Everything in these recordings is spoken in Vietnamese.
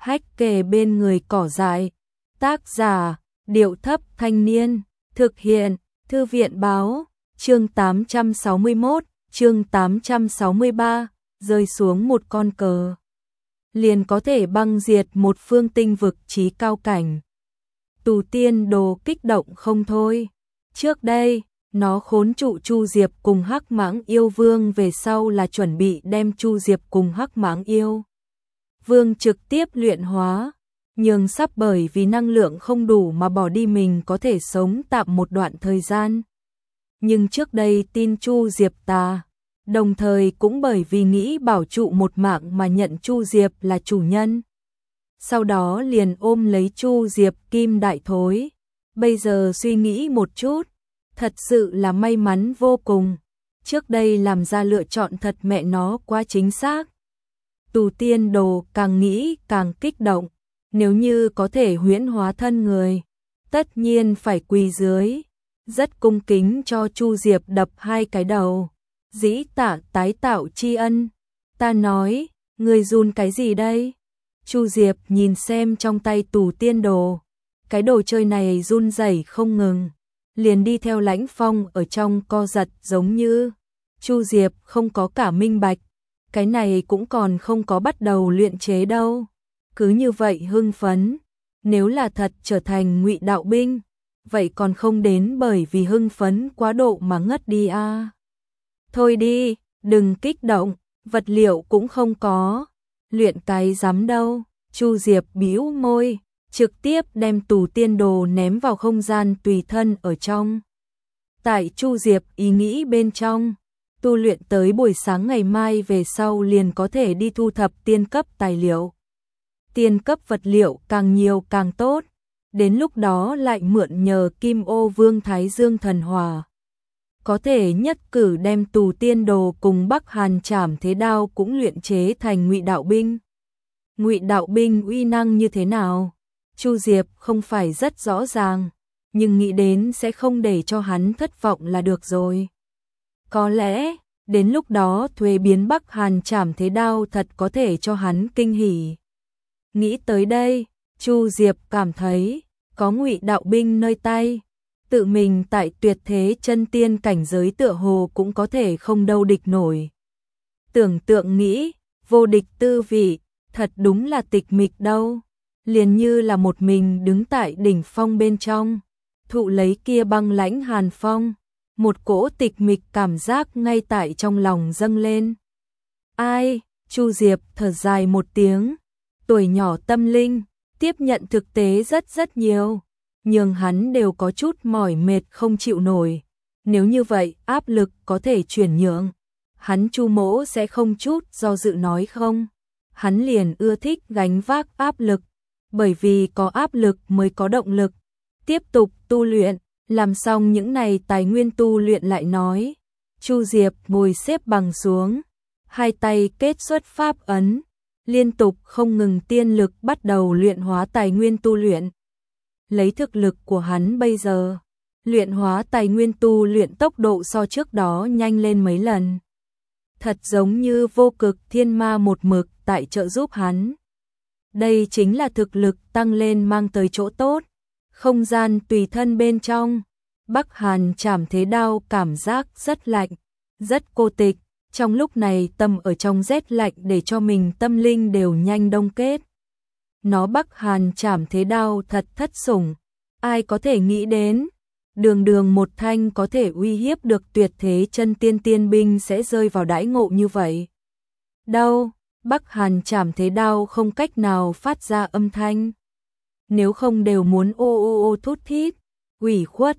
hách kề bên người cỏ dại. Tác giả, Điệu Thấp Thanh Niên. Thực hiện, Thư viện Báo. Chương 861, chương 863, rơi xuống một con cờ. Liền có thể băng diệt một phương tinh vực trí cao cảnh. Tù Tiên Đồ kích động không thôi. Trước đây, nó khốn trụ Chu Diệp cùng Hắc Mãng Yêu Vương, về sau là chuẩn bị đem Chu Diệp cùng Hắc Mãng Yêu Vương trực tiếp luyện hóa, nhưng sắp bởi vì năng lượng không đủ mà bỏ đi mình có thể sống tạm một đoạn thời gian. Nhưng trước đây tin Chu Diệp tà, đồng thời cũng bởi vì nghĩ bảo trụ một mạng mà nhận Chu Diệp là chủ nhân. Sau đó liền ôm lấy Chu Diệp kim đại thối. Bây giờ suy nghĩ một chút, thật sự là may mắn vô cùng. Trước đây làm ra lựa chọn thật mẹ nó quá chính xác. Tù Tiên Đồ càng nghĩ càng kích động. Nếu như có thể huyễn hóa thân người, tất nhiên phải quỳ dưới, rất cung kính cho Chu Diệp đập 2 cái đầu. Dĩ tạ tái tạo tri ân. Ta nói, người run cái gì đây? Chu Diệp nhìn xem trong tay Tù Tiên Đồ. Cái đồ chơi này run rẩy không ngừng, liền đi theo Lãnh Phong ở trong co giật giống như. Chu Diệp không có cả minh bạch, cái này cũng còn không có bắt đầu luyện chế đâu. Cứ như vậy hưng phấn, nếu là thật trở thành Ngụy Đạo binh, vậy còn không đến bởi vì hưng phấn quá độ mà ngất đi à. Thôi đi, đừng kích động, vật liệu cũng không có, luyện cái dám đâu. Chu Diệp bĩu môi, trực tiếp đem Tù Tiên Đồ ném vào không gian tùy thân ở trong. Tại Chu Diệp ý nghĩ bên trong, tu luyện tới buổi sáng ngày mai về sau liền có thể đi thu thập tiên cấp tài liệu. Tiên cấp vật liệu càng nhiều càng tốt, đến lúc đó lại mượn nhờ Kim Ô Vương Thái Dương thần hỏa, có thể nhất cử đem Tù Tiên Đồ cùng Bắc Hàn Trảm Thế Đao cũng luyện chế thành Ngụy Đạo binh. Ngụy Đạo binh uy năng như thế nào? Chu Diệp không phải rất rõ ràng, nhưng nghĩ đến sẽ không để cho hắn thất vọng là được rồi. Có lẽ, đến lúc đó thuế biến Bắc Hàn Trảm Thế Đao thật có thể cho hắn kinh hỉ. Nghĩ tới đây, Chu Diệp cảm thấy, có Ngụy Đạo binh nơi tay, tự mình tại tuyệt thế chân tiên cảnh giới tựa hồ cũng có thể không đâu địch nổi. Tưởng tượng nghĩ, vô địch tư vị, thật đúng là tịch mịch đâu. Liền như là một mình đứng tại đỉnh phong bên trong, thụ lấy kia băng lãnh hàn phong, một cỗ tịch mịch cảm giác ngay tại trong lòng dâng lên. Ai? Chu Diệp thở dài một tiếng, tuổi nhỏ tâm linh, tiếp nhận thực tế rất nhiều, nhưng hắn đều có chút mỏi mệt không chịu nổi. Nếu như vậy áp lực có thể chuyển nhượng, hắn Chu Mỗ sẽ không chút do dự nói không. Hắn liền ưa thích gánh vác áp lực, bởi vì có áp lực mới có động lực. Tiếp tục tu luyện, làm xong những này tài nguyên tu luyện lại nói. Chu Diệp ngồi xếp bằng xuống, hai tay kết xuất pháp ấn, liên tục không ngừng tiên lực bắt đầu luyện hóa tài nguyên tu luyện. Lấy thực lực của hắn bây giờ, luyện hóa tài nguyên tu luyện tốc độ so trước đó nhanh lên mấy lần. Thật giống như vô cực thiên ma một mực tại trợ giúp hắn. Đây chính là thực lực tăng lên mang tới chỗ tốt. Không gian tùy thân bên trong, Bắc Hàn Trảm Thế Đao cảm giác rất lạnh, rất cô tịch. Trong lúc này tâm ở trong rét lạnh để cho mình tâm linh đều nhanh đông kết. Nó Bắc Hàn Trảm Thế Đao thật thất sủng, ai có thể nghĩ đến, đường một thanh có thể uy hiếp được tuyệt thế chân tiên tiên binh sẽ rơi vào đãi ngộ như vậy. Đâu, Bắc Hàn Trảm Thế Đao không cách nào phát ra âm thanh. Nếu không đều muốn ô thút thít, ủy khuất,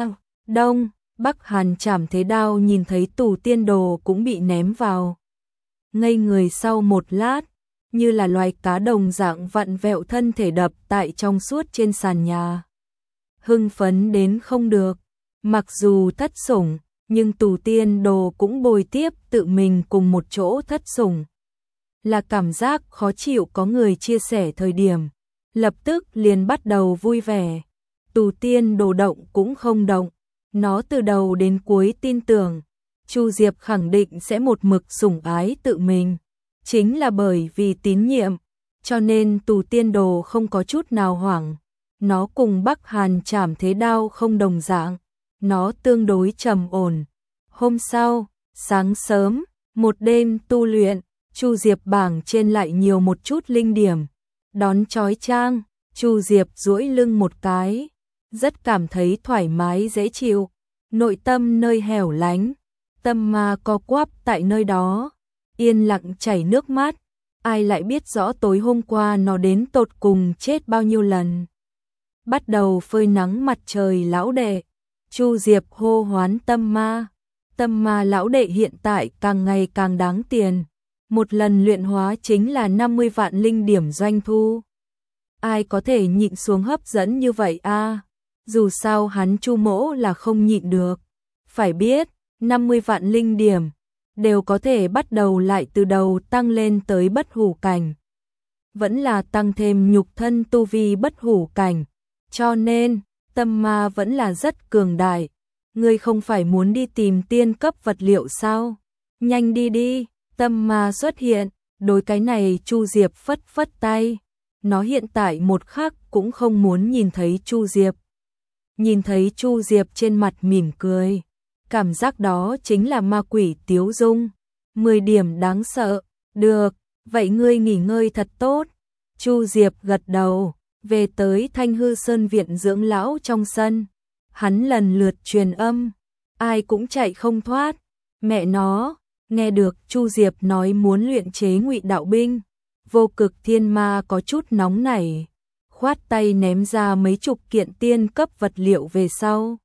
đông, Bắc Hàn Trảm Thế Đao nhìn thấy Tù Tiên Đồ cũng bị ném vào. Ngây người sau một lát, như là loài cá đồng dạng vặn vẹo thân thể đập tại trong suốt trên sàn nhà. Hưng phấn đến không được, mặc dù thất sủng, nhưng Tù Tiên Đồ cũng bồi tiếp tự mình cùng một chỗ thất sủng. Là cảm giác khó chịu có người chia sẻ thời điểm, lập tức liền bắt đầu vui vẻ. Tù Tiên Đồ động cũng không động, nó từ đầu đến cuối tin tưởng, Chu Diệp khẳng định sẽ một mực sủng ái tự mình. Chính là bởi vì tín nhiệm, cho nên Tù Tiên Đồ không có chút nào hoảng. Nó cùng Bắc Hàn Trảm Thế Đao không đồng dạng, nó tương đối trầm ổn. Hôm sau, sáng sớm, một đêm tu luyện, Chu Diệp bảng trên lại nhiều một chút linh điểm. Đón chói chang, Chu Diệp duỗi lưng một cái, rất cảm thấy thoải mái dễ chịu, nội tâm nơi hẻo lánh, tâm ma co quắp tại nơi đó, yên lặng chảy nước mắt, ai lại biết rõ tối hôm qua nó đến tột cùng chết bao nhiêu lần. Bắt đầu phơi nắng mặt trời lão đệ, Chu Diệp hô hoán tâm ma lão đệ hiện tại càng ngày càng đáng tiền, một lần luyện hóa chính là 50 vạn linh điểm doanh thu. Ai có thể nhịn xuống hấp dẫn như vậy a? Dù sao hắn Chu Mỗ là không nhịn được. Phải biết, 50 vạn linh điểm đều có thể bắt đầu lại từ đầu tăng lên tới bất hủ cảnh. Vẫn là tăng thêm nhục thân tu vi bất hủ cảnh, cho nên tâm ma vẫn là rất cường đại. Ngươi không phải muốn đi tìm tiên cấp vật liệu sao? Nhanh đi đi, tâm ma xuất hiện, đối cái này Chu Diệp phất phất tay. Nó hiện tại một khắc cũng không muốn nhìn thấy Chu Diệp. Nhìn thấy Chu Diệp trên mặt mỉm cười, cảm giác đó chính là ma quỷ tiếu dung. 10 điểm đáng sợ, được, vậy ngươi nghỉ ngơi thật tốt. Chu Diệp gật đầu, về tới Thanh Hư Sơn viện dưỡng lão trong sân. Hắn lần lượt truyền âm, ai cũng chạy không thoát. Mẹ nó, nghe được Chu Diệp nói muốn luyện chế Ngụy Đạo binh, Vô Cực Thiên Ma có chút nóng nảy, khoát tay ném ra mấy chục kiện tiên cấp vật liệu về sau.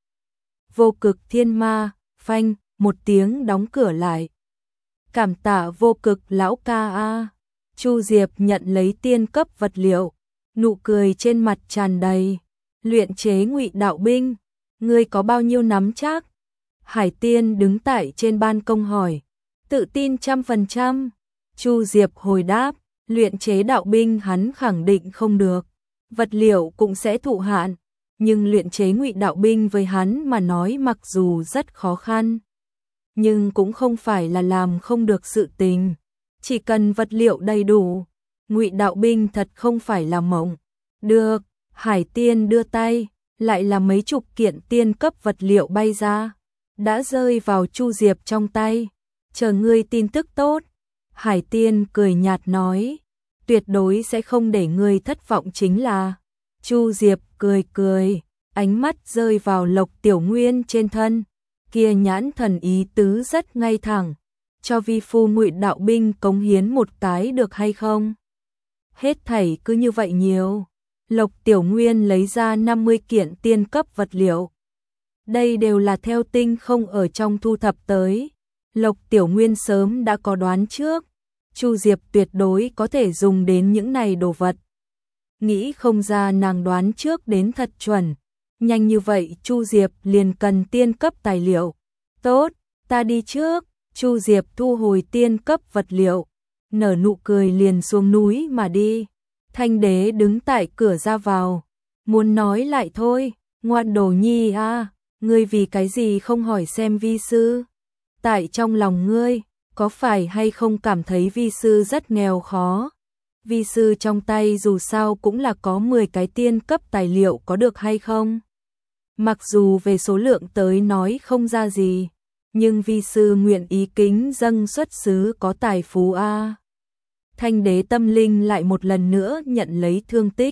Vô Cực Thiên Ma, phanh, một tiếng đóng cửa lại. Cảm tạ Vô Cực lão ca a. Chu Diệp nhận lấy tiên cấp vật liệu, nụ cười trên mặt tràn đầy. Luyện chế Ngụy Đạo binh, ngươi có bao nhiêu nắm chắc? Hải Tiên đứng tại trên ban công hỏi. Tự tin 100%. Chu Diệp hồi đáp, luyện chế đạo binh hắn khẳng định không được, vật liệu cũng sẽ thụ hạn, nhưng luyện chế Ngụy Đạo binh với hắn mà nói mặc dù rất khó khăn, nhưng cũng không phải là làm không được sự tình, chỉ cần vật liệu đầy đủ, Ngụy Đạo binh thật không phải là mộng. Được, Hải Tiên đưa tay, lại là mấy chục kiện tiên cấp vật liệu bay ra, đã rơi vào Chu Diệp trong tay. Chờ ngươi tin tức tốt. Hải Tiên cười nhạt nói, tuyệt đối sẽ không để ngươi thất vọng chính là. Chu Diệp cười cười, ánh mắt rơi vào Lộc Tiểu Nguyên trên thân, kia nhãn thần ý tứ rất ngay thẳng, cho vi phu Ngụy Đạo binh cống hiến một cái được hay không? Hết thảy cứ như vậy nhiều. Lộc Tiểu Nguyên lấy ra 50 kiện tiên cấp vật liệu. Đây đều là theo tinh không ở trong thu thập tới. Lộc Tiểu Nguyên sớm đã có đoán trước, Chu Diệp tuyệt đối có thể dùng đến những này đồ vật. Nghĩ không ra nàng đoán trước đến thật chuẩn. Nhanh như vậy Chu Diệp liền cần tiên cấp tài liệu. Tốt, ta đi trước. Chu Diệp thu hồi tiên cấp vật liệu, nở nụ cười liền xuống núi mà đi. Thanh Đế đứng tại cửa ra vào, muốn nói lại thôi, ngoan đồ nhi a, ngươi vì cái gì không hỏi xem vi sư? Tại trong lòng ngươi, có phải hay không cảm thấy vi sư rất nghèo khó? Vi sư trong tay dù sao cũng là có 10 cái tiên cấp tài liệu có được hay không? Mặc dù về số lượng tới nói không ra gì, nhưng vi sư nguyện ý kính dâng xuất xứ có tài phú a. Thanh Đế tâm linh lại một lần nữa nhận lấy thương tích.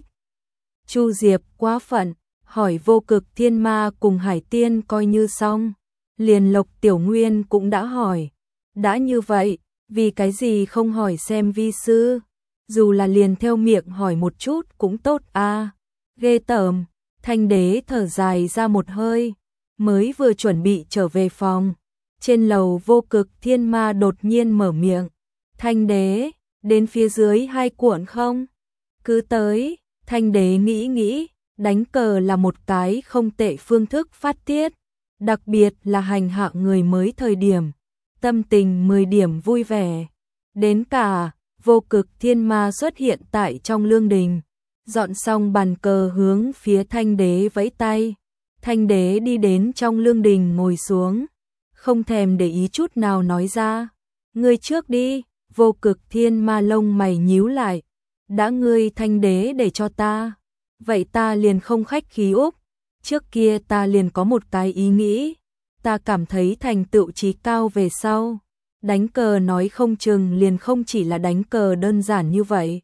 Chu Diệp quá phận, hỏi Vô Cực Thiên Ma cùng Hải Tiên coi như xong. Liền Lộc Tiểu Nguyên cũng đã hỏi. Đã như vậy, vì cái gì không hỏi xem vi sư? Dù là liền theo miệng hỏi một chút cũng tốt a. Ghê tởm. Thanh Đế thở dài ra một hơi, mới vừa chuẩn bị trở về phòng. Trên lầu Vô Cực Thiên Ma đột nhiên mở miệng. Thanh Đế, đến phía dưới 2 cuộn không? Cứ tới. Thanh Đế nghĩ, đánh cờ là một cái không tệ phương thức phát tiết, đặc biệt là hành hạ người mới thời điểm, tâm tình 10 điểm vui vẻ. Đến cả Vô Cực Thiên Ma xuất hiện tại trong lương đình, dọn xong bàn cờ hướng phía Thanh Đế vẫy tay. Thanh Đế đi đến trong lương đình ngồi xuống, không thèm để ý chút nào nói ra, ngươi trước đi. Vô Cực Thiên Ma lông mày nhíu lại, đã ngươi Thanh đế để cho ta, vậy ta liền không khách khí úc. Trước kia ta liền có một cái ý nghĩ, ta cảm thấy thành tựu trí cao về sau, đánh cờ nói không chừng liền không chỉ là đánh cờ đơn giản như vậy.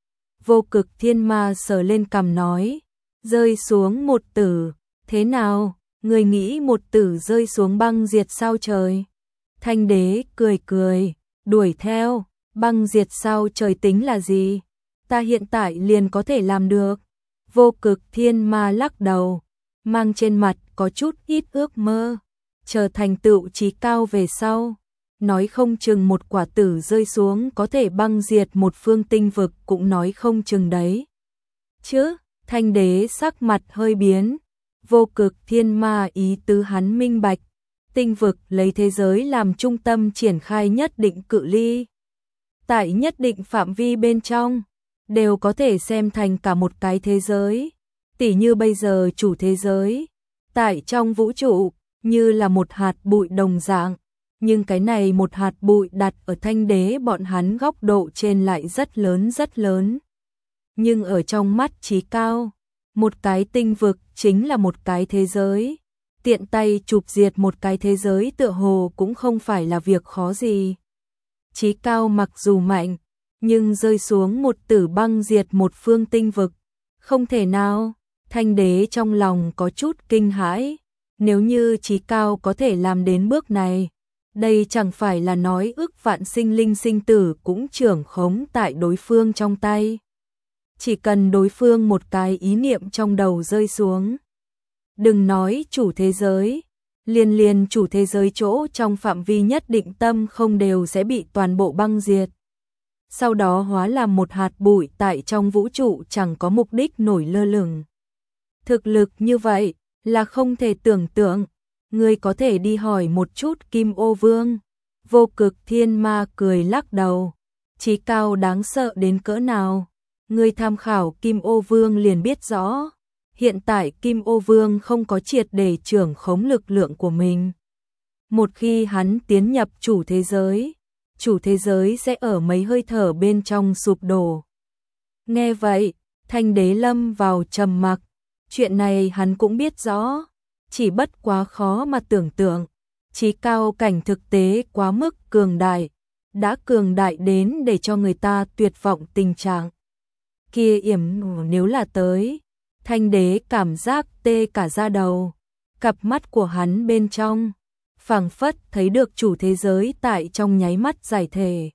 Vô Cực Thiên Ma sờ lên cằm nói, rơi xuống một tử, thế nào, người nghĩ một tử rơi xuống băng diệt sao trời? Thanh đế cười cười, đuổi theo, băng diệt sao trời tính là gì? Ta hiện tại liền có thể làm được. Vô Cực Thiên Ma lắc đầu, mang trên mặt có chút ít ước mơ, chờ thành tựu trí cao về sau, nói không chừng một quả tử rơi xuống có thể băng diệt một phương tinh vực cũng nói không chừng đấy. Chứ, Thanh đế sắc mặt hơi biến, Vô Cực Thiên Ma ý tứ hắn minh bạch, tinh vực lấy thế giới làm trung tâm triển khai nhất định cự ly. Tại nhất định phạm vi bên trong, đều có thể xem thành cả một cái thế giới. Tỉ như bây giờ chủ thế giới, tại trong vũ trụ, như là một hạt bụi đồng dạng. Nhưng cái này một hạt bụi đặt ở Thanh đế bọn hắn góc độ trên lại rất lớn rất lớn. Nhưng ở trong mắt trí cao, một cái tinh vực chính là một cái thế giới. Tiện tay chụp diệt một cái thế giới tựa hồ cũng không phải là việc khó gì. Trí cao mặc dù mạnh, nhưng rơi xuống một tử băng diệt một phương tinh vực, không thể nào. Thanh đế trong lòng có chút kinh hãi, nếu như trí cao có thể làm đến bước này, đây chẳng phải là nói ức vạn sinh linh sinh tử cũng trưởng khống tại đối phương trong tay. Chỉ cần đối phương một cái ý niệm trong đầu rơi xuống. Đừng nói chủ thế giới, liền chủ thế giới chỗ trong phạm vi nhất định tâm không đều sẽ bị toàn bộ băng diệt. Sau đó hóa làm một hạt bụi tại trong vũ trụ chẳng có mục đích nổi lơ lửng. Thực lực như vậy là không thể tưởng tượng, ngươi có thể đi hỏi một chút Kim Ô Vương. Vô Cực Thiên Ma cười lắc đầu, trí cao đáng sợ đến cỡ nào, ngươi tham khảo Kim Ô Vương liền biết rõ. Hiện tại Kim Ô Vương không có triệt để trưởng khống lực lượng của mình. Một khi hắn tiến nhập chủ thế giới sẽ ở mấy hơi thở bên trong sụp đổ. Nghe vậy, Thanh đế lâm vào trầm mặc, chuyện này hắn cũng biết rõ, chỉ bất quá khó mà tưởng tượng. Trí cao cảnh thực tế quá mức cường đại, đã cường đại đến để cho người ta tuyệt vọng tình trạng. Kia yểm nếu là tới, Thanh đế cảm giác tê cả da đầu, cặp mắt của hắn bên trong, phảng phất thấy được chủ thế giới tại trong nháy mắt giải thể.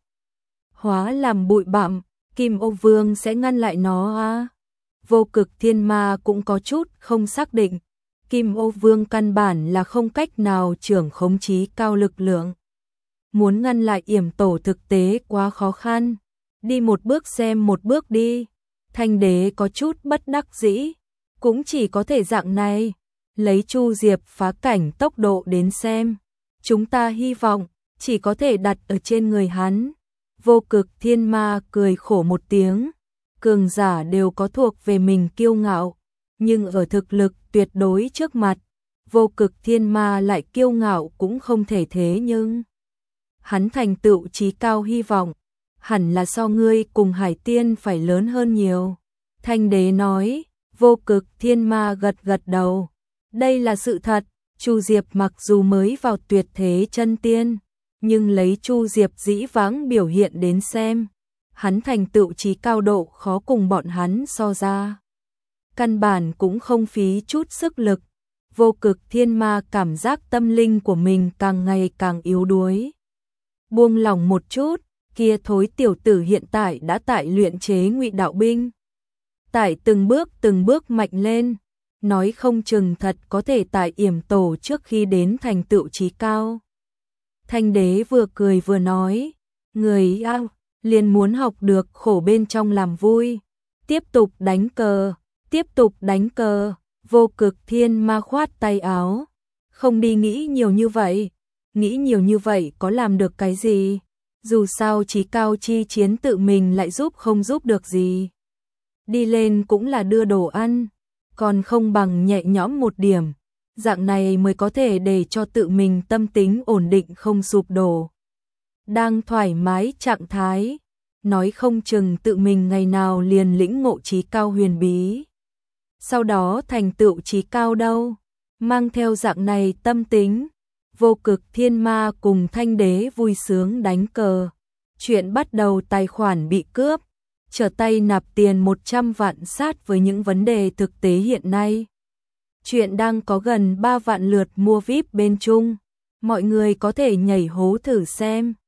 Hóa làm bụi bặm, Kim Ô Vương sẽ ngăn lại nó à? Vô Cực Thiên Ma cũng có chút không xác định, Kim Ô Vương căn bản là không cách nào trưởng khống trí cao lực lượng. Muốn ngăn lại yểm tổ thực tế quá khó khăn, đi một bước xem một bước đi. Thanh đế có chút bất đắc dĩ, cũng chỉ có thể dạng này, lấy Chu Diệp phá cảnh tốc độ đến xem. Chúng ta hy vọng, chỉ có thể đặt ở trên người hắn. Vô Cực Thiên Ma cười khổ một tiếng, cường giả đều có thuộc về mình kiêu ngạo, nhưng ở thực lực tuyệt đối trước mặt, Vô Cực Thiên Ma lại kiêu ngạo cũng không thể thế nhưng. Hắn thành tựu trí cao hy vọng, hẳn là so ngươi cùng Hải Tiên phải lớn hơn nhiều. Thanh đế nói, Vô Cực Thiên Ma gật gật đầu. Đây là sự thật, Chu Diệp mặc dù mới vào tuyệt thế chân tiên, nhưng lấy Chu Diệp dĩ vãng biểu hiện đến xem, hắn thành tựu trí cao độ khó cùng bọn hắn so ra. Căn bản cũng không phí chút sức lực. Vô Cực Thiên Ma cảm giác tâm linh của mình càng ngày càng yếu đuối. Buông lòng một chút, kia thối tiểu tử hiện tại đã tại luyện chế ngụy đạo binh. Tại từng bước mạnh lên, nói không chừng thật có thể tại yểm tổ trước khi đến thành tựu trí cao. Thanh đế vừa cười vừa nói, người ao, liền muốn học được khổ bên trong làm vui. Tiếp tục đánh cờ, Vô Cực Thiên Ma khoát tay áo. Không đi nghĩ nhiều như vậy, nghĩ nhiều như vậy có làm được cái gì? Dù sao trí cao chi chiến tự mình lại giúp không giúp được gì. Đi lên cũng là đưa đồ ăn, còn không bằng nhẹ nhõm một điểm. Dạng này mới có thể để cho tự mình tâm tính ổn định không sụp đổ. Đang thoải mái trạng thái, nói không chừng tự mình ngày nào liền lĩnh ngộ trí cao huyền bí. Sau đó thành tựu trí cao đâu. Mang theo dạng này tâm tính, Vô Cực Thiên Ma cùng Thanh Đế vui sướng đánh cờ. Chuyện bắt đầu tài khoản bị cướp, trở tay nạp tiền 100 vạn sát với những vấn đề thực tế hiện nay. Chuyện đang có gần 3 vạn lượt mua VIP bên Trung, mọi người có thể nhảy hố thử xem.